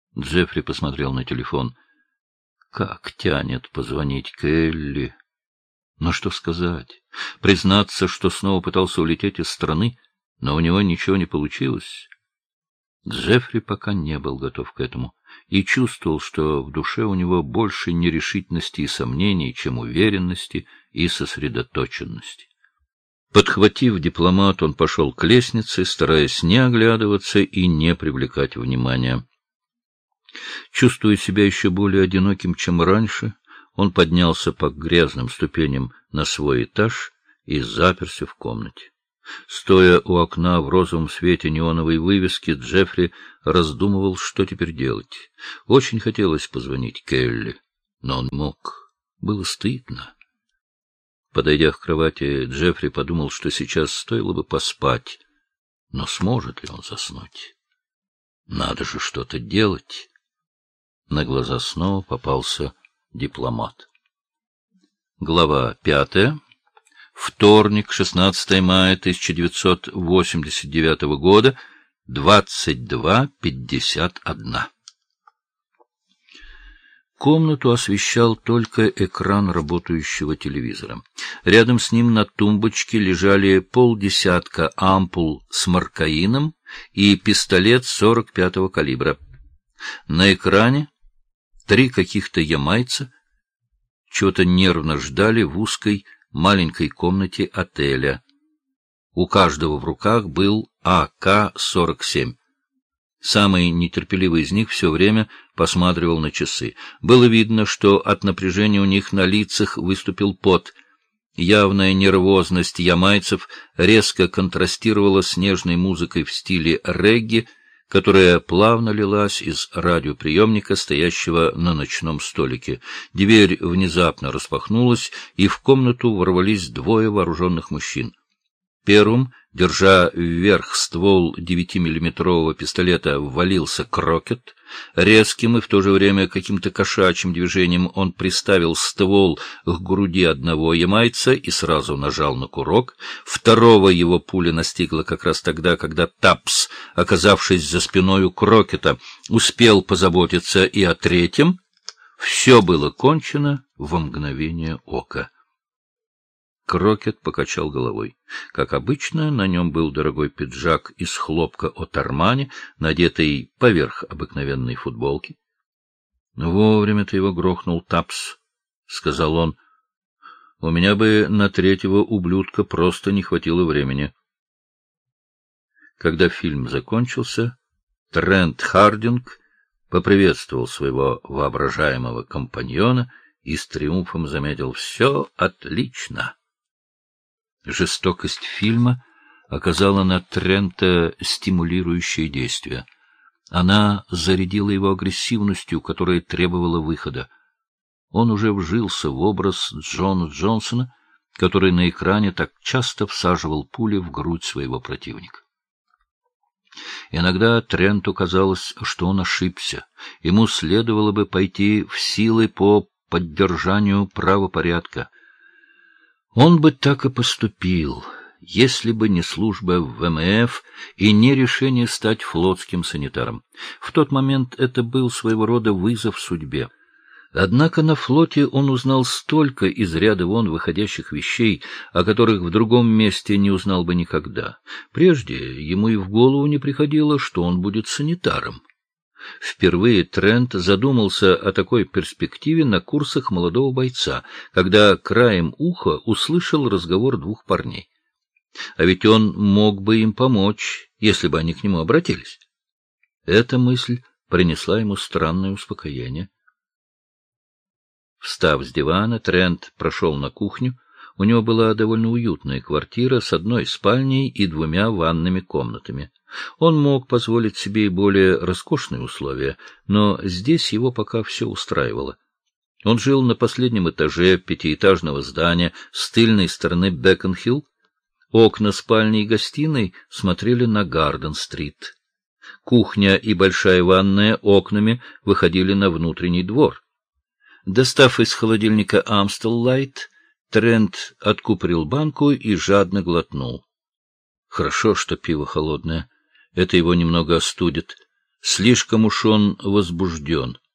Джеффри посмотрел на телефон. Как тянет позвонить Келли. Но что сказать? Признаться, что снова пытался улететь из страны, но у него ничего не получилось? Джеффри пока не был готов к этому и чувствовал, что в душе у него больше нерешительности и сомнений, чем уверенности и сосредоточенности. Подхватив дипломат, он пошел к лестнице, стараясь не оглядываться и не привлекать внимания. Чувствуя себя еще более одиноким, чем раньше, он поднялся по грязным ступеням на свой этаж и заперся в комнате. Стоя у окна в розовом свете неоновой вывески, Джеффри раздумывал, что теперь делать. Очень хотелось позвонить Келли, но он мог. Было стыдно. Подойдя к кровати, Джеффри подумал, что сейчас стоило бы поспать. Но сможет ли он заснуть? Надо же что-то делать. На глаза снова попался дипломат. Глава 5. Вторник, 16 мая 1989 года, 22:51. Комнату освещал только экран работающего телевизора. Рядом с ним на тумбочке лежали полдесятка ампул с маркаином и пистолет 45-го калибра. На экране 3 каких-то ямайца чего-то нервно ждали в узкой маленькой комнате отеля. У каждого в руках был АК-47. Самый нетерпеливый из них все время посматривал на часы. Было видно, что от напряжения у них на лицах выступил пот. Явная нервозность ямайцев резко контрастировала с нежной музыкой в стиле регги, которая плавно лилась из радиоприемника, стоящего на ночном столике. Дверь внезапно распахнулась, и в комнату ворвались 2 вооруженных мужчин. Первым, держа вверх ствол 9-миллиметрового пистолета, ввалился Крокет. Резким и в то же время каким-то кошачьим движением он приставил ствол к груди одного ямайца и сразу нажал на курок. Второго его пуля настигла как раз тогда, когда Тапс, оказавшись за спиной у Крокета, успел позаботиться и о третьем. Все было кончено во мгновение ока. Крокет покачал головой. Как обычно, на нем был дорогой пиджак из хлопка от Армани, надетый поверх обыкновенной футболки. — Вовремя-то его грохнул Тапс, — сказал он. — У меня бы на 3-го ублюдка просто не хватило времени. Когда фильм закончился, Трент Хардинг поприветствовал своего воображаемого компаньона и с триумфом заметил: «Все отлично». Жестокость фильма оказала на Трента стимулирующее действие. Она зарядила его агрессивностью, которая требовала выхода. Он уже вжился в образ Джона Джонсона, который на экране так часто всаживал пули в грудь своего противника. Иногда Тренту казалось, что он ошибся. Ему следовало бы пойти в силы по поддержанию правопорядка. Он бы так и поступил, если бы не служба в ВМФ и не решение стать флотским санитаром. В тот момент это был своего рода вызов судьбе. Однако на флоте он узнал столько из ряда вон выходящих вещей, о которых в другом месте не узнал бы никогда. Прежде ему и в голову не приходило, что он будет санитаром. Впервые Трент задумался о такой перспективе на курсах молодого бойца, когда краем уха услышал разговор 2 парней. А ведь он мог бы им помочь, если бы они к нему обратились. Эта мысль принесла ему странное успокоение. Встав с дивана, Трент прошел на кухню. У него была довольно уютная квартира с 1 спальней и 2 ванными комнатами. Он мог позволить себе и более роскошные условия, но здесь его пока все устраивало. Он жил на последнем этаже 5-этажного здания с тыльной стороны Бекон-Хилл. Окна спальни и гостиной смотрели на Гарден-стрит. Кухня и большая ванная окнами выходили на внутренний двор. Достав из холодильника Амстел Лайт, Трент откупорил банку и жадно глотнул. Хорошо, что пиво холодное. Это его немного остудит. Слишком уж он возбужден.